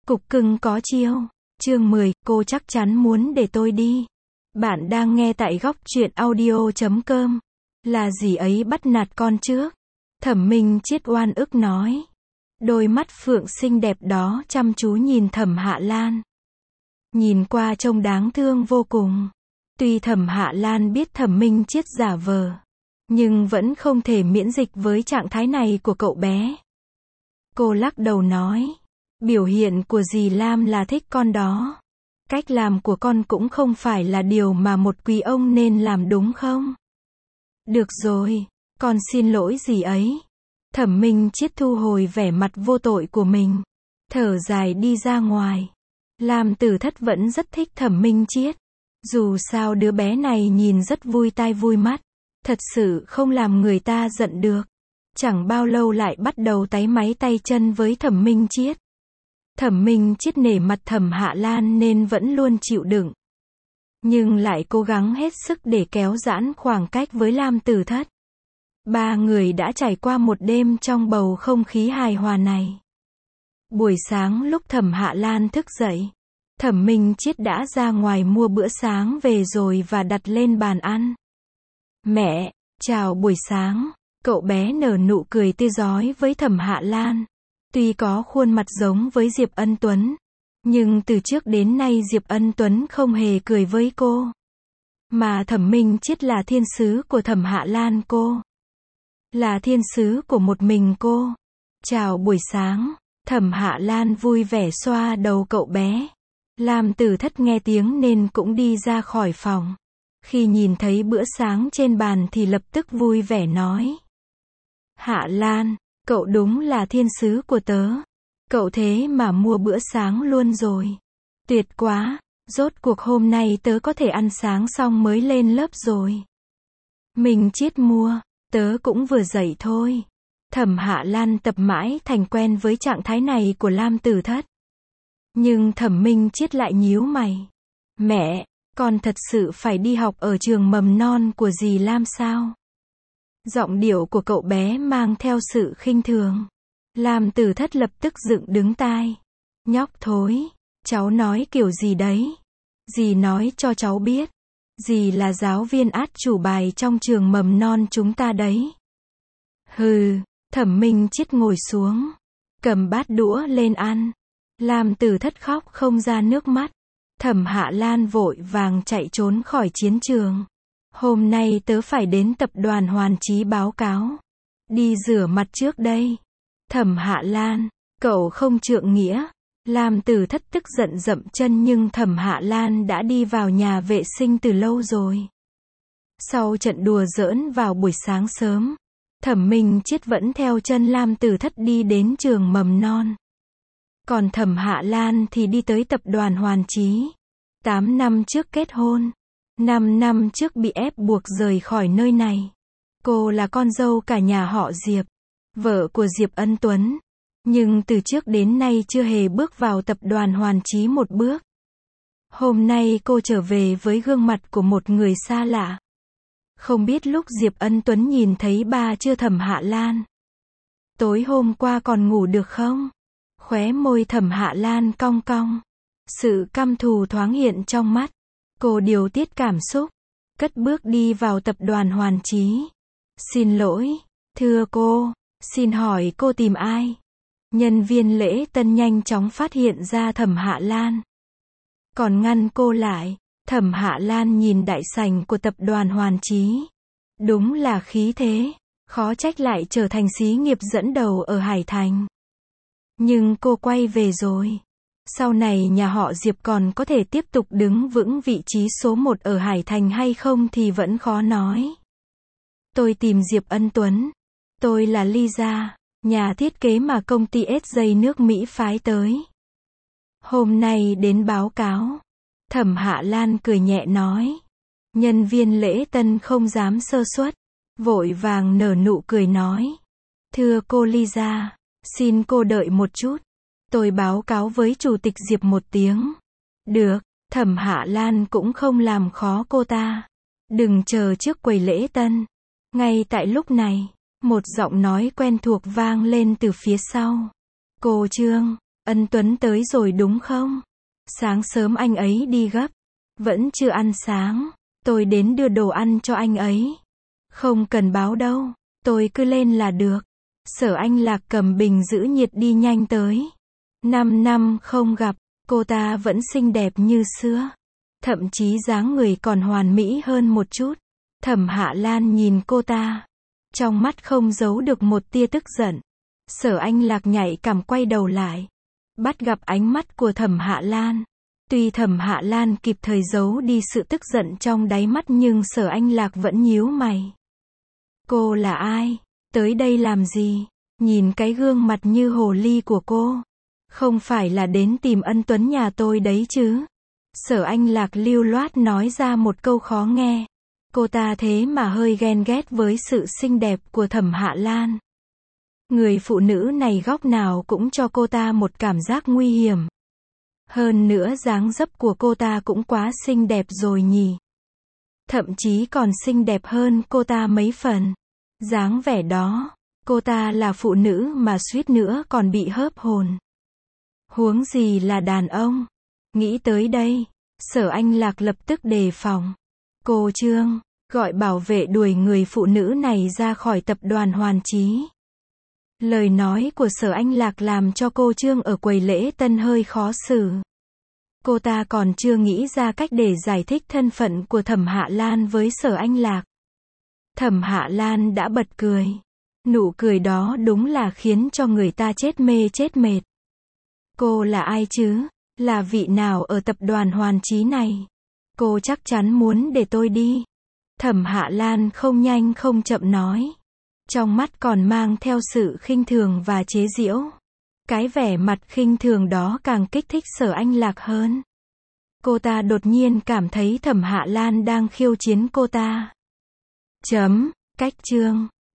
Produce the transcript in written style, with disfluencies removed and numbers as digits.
Cục cưng có chiêu. Chương 10, cô chắc chắn muốn để tôi đi. Bạn đang nghe tại góc truyện audio.com. Là gì ấy bắt nạt con trước? Thẩm Minh Chiết oan ức nói. Đôi mắt phượng xinh đẹp đó chăm chú nhìn Thẩm Hạ Lan. Nhìn qua trông đáng thương vô cùng. Tuy Thẩm Hạ Lan biết Thẩm Minh Chiết giả vờ, nhưng vẫn không thể miễn dịch với trạng thái này của cậu bé. Cô lắc đầu nói. Biểu hiện của dì Lam là thích con đó. Cách làm của con cũng không phải là điều mà một quý ông nên làm đúng không? Được rồi, con xin lỗi dì ấy. Thẩm Minh Chiết thu hồi vẻ mặt vô tội của mình. Thở dài đi ra ngoài. Lam Tử Thất vẫn rất thích Thẩm Minh Chiết. Dù sao đứa bé này nhìn rất vui tai vui mắt. Thật sự không làm người ta giận được. Chẳng bao lâu lại bắt đầu táy máy tay chân với Thẩm Minh Chiết. Thẩm Minh Chiết nể mặt Thẩm Hạ Lan nên vẫn luôn chịu đựng. Nhưng lại cố gắng hết sức để kéo giãn khoảng cách với Lam Tử Thất. Ba người đã trải qua một đêm trong bầu không khí hài hòa này. Buổi sáng lúc Thẩm Hạ Lan thức dậy, Thẩm Minh Chiết đã ra ngoài mua bữa sáng về rồi và đặt lên bàn ăn. Mẹ, chào buổi sáng. Cậu bé nở nụ cười tươi rói với Thẩm Hạ Lan. Tuy có khuôn mặt giống với Diệp Ân Tuấn, nhưng từ trước đến nay Diệp Ân Tuấn không hề cười với cô. Mà Thẩm Minh Chiết là thiên sứ của Thẩm Hạ Lan cô. Là thiên sứ của một mình cô. Chào buổi sáng. Thẩm Hạ Lan vui vẻ xoa đầu cậu bé. Lam Tử Thất nghe tiếng nên cũng đi ra khỏi phòng. Khi nhìn thấy bữa sáng trên bàn thì lập tức vui vẻ nói. Hạ Lan, cậu đúng là thiên sứ của tớ. Cậu thế mà mua bữa sáng luôn rồi. Tuyệt quá, rốt cuộc hôm nay tớ có thể ăn sáng xong mới lên lớp rồi. Mình Chiết mua, tớ cũng vừa dậy thôi. Thẩm Hạ Lan tập mãi thành quen với trạng thái này của Lam Tử Thất. Nhưng Thẩm Minh Chiết lại nhíu mày. Mẹ, con thật sự phải đi học ở trường mầm non của dì Lam sao? Giọng điệu của cậu bé mang theo sự khinh thường. Lam Tử Thất lập tức dựng đứng tai. Nhóc thối, cháu nói kiểu gì đấy? Dì nói cho cháu biết. Dì là giáo viên át chủ bài trong trường mầm non chúng ta đấy. Hừ, Thẩm Minh Chiết ngồi xuống. Cầm bát đũa lên ăn. Lam Tử Thất khóc không ra nước mắt. Thẩm Hạ Lan vội vàng chạy trốn khỏi chiến trường. Hôm nay tớ phải đến tập đoàn Hoàn Chí báo cáo. Đi rửa mặt trước đây. Thẩm Hạ Lan, cậu không trượng nghĩa. Lam Tử Thất tức giận dậm chân nhưng Thẩm Hạ Lan đã đi vào nhà vệ sinh từ lâu rồi. Sau trận đùa giỡn vào buổi sáng sớm, Thẩm Minh Chiết vẫn theo chân Lam Tử Thất đi đến trường mầm non. Còn Thẩm Hạ Lan thì đi tới tập đoàn Hoàn Chí. 8 năm trước kết hôn. 5 năm trước bị ép buộc rời khỏi nơi này. Cô là con dâu cả nhà họ Diệp, vợ của Diệp Ân Tuấn. Nhưng từ trước đến nay chưa hề bước vào tập đoàn Hoàn Chí một bước. Hôm nay cô trở về với gương mặt của một người xa lạ. Không biết lúc Diệp Ân Tuấn nhìn thấy bà chưa Thẩm Hạ Lan. Tối hôm qua còn ngủ được không? Khóe môi Thẩm Hạ Lan cong cong. Sự căm thù thoáng hiện trong mắt. Cô điều tiết cảm xúc. Cất bước đi vào tập đoàn Hoàn Chí. Xin lỗi, thưa cô, xin hỏi cô tìm ai? Nhân viên lễ tân nhanh chóng phát hiện ra Thẩm Hạ Lan. Còn ngăn cô lại. Thẩm Hạ Lan nhìn đại sảnh của tập đoàn Hoàn Chí. Đúng là khí thế. Khó trách lại trở thành xí nghiệp dẫn đầu ở Hải Thành. Nhưng cô quay về rồi. Sau này nhà họ Diệp còn có thể tiếp tục đứng vững vị trí số 1 ở Hải Thành hay không thì vẫn khó nói. Tôi tìm Diệp Ân Tuấn. Tôi là Lisa, nhà thiết kế mà công ty SJ nước Mỹ phái tới. Hôm nay đến báo cáo. Thẩm Hạ Lan cười nhẹ nói. Nhân viên lễ tân không dám sơ suất. Vội vàng nở nụ cười nói. Thưa cô Lisa, xin cô đợi một chút. Tôi báo cáo với chủ tịch Diệp một tiếng. Được, Thẩm Hạ Lan cũng không làm khó cô ta. Đừng chờ trước quầy lễ tân. Ngay tại lúc này, một giọng nói quen thuộc vang lên từ phía sau. Cô Trương, Ân Tuấn tới rồi đúng không? Sáng sớm anh ấy đi gấp. Vẫn chưa ăn sáng. Tôi đến đưa đồ ăn cho anh ấy. Không cần báo đâu. Tôi cứ lên là được. Sở Anh Lạc cầm bình giữ nhiệt đi nhanh tới. 5 năm không gặp, cô ta vẫn xinh đẹp như xưa. Thậm chí dáng người còn hoàn mỹ hơn một chút. Thẩm Hạ Lan nhìn cô ta. Trong mắt không giấu được một tia tức giận. Sở Anh Lạc nhạy cảm quay đầu lại. Bắt gặp ánh mắt của Thẩm Hạ Lan. Tuy Thẩm Hạ Lan kịp thời giấu đi sự tức giận trong đáy mắt nhưng Sở Anh Lạc vẫn nhíu mày. Cô là ai? Tới đây làm gì? Nhìn cái gương mặt như hồ ly của cô. Không phải là đến tìm Ân Tuấn nhà tôi đấy chứ? Sở Anh Lạc lưu loát nói ra một câu khó nghe. Cô ta thế mà hơi ghen ghét với sự xinh đẹp của Thẩm Hạ Lan. Người phụ nữ này góc nào cũng cho cô ta một cảm giác nguy hiểm. Hơn nữa dáng dấp của cô ta cũng quá xinh đẹp rồi nhỉ. Thậm chí còn xinh đẹp hơn cô ta mấy phần. Dáng vẻ đó, cô ta là phụ nữ mà suýt nữa còn bị hớp hồn. Huống gì là đàn ông. Nghĩ tới đây, Sở Anh Lạc lập tức đề phòng. Cô Trương, gọi bảo vệ đuổi người phụ nữ này ra khỏi tập đoàn Hoàn Chí. Lời nói của Sở Anh Lạc làm cho cô Trương ở quầy lễ tân hơi khó xử. Cô ta còn chưa nghĩ ra cách để giải thích thân phận của Thẩm Hạ Lan với Sở Anh Lạc. Thẩm Hạ Lan đã bật cười. Nụ cười đó đúng là khiến cho người ta chết mê chết mệt. Cô là ai chứ? Là vị nào ở tập đoàn Hoàn Chí này? Cô chắc chắn muốn để tôi đi. Thẩm Hạ Lan không nhanh không chậm nói. Trong mắt còn mang theo sự khinh thường và chế giễu. Cái vẻ mặt khinh thường đó càng kích thích Sở Anh Lạc hơn. Cô ta đột nhiên cảm thấy Thẩm Hạ Lan đang khiêu chiến cô ta. Cách chương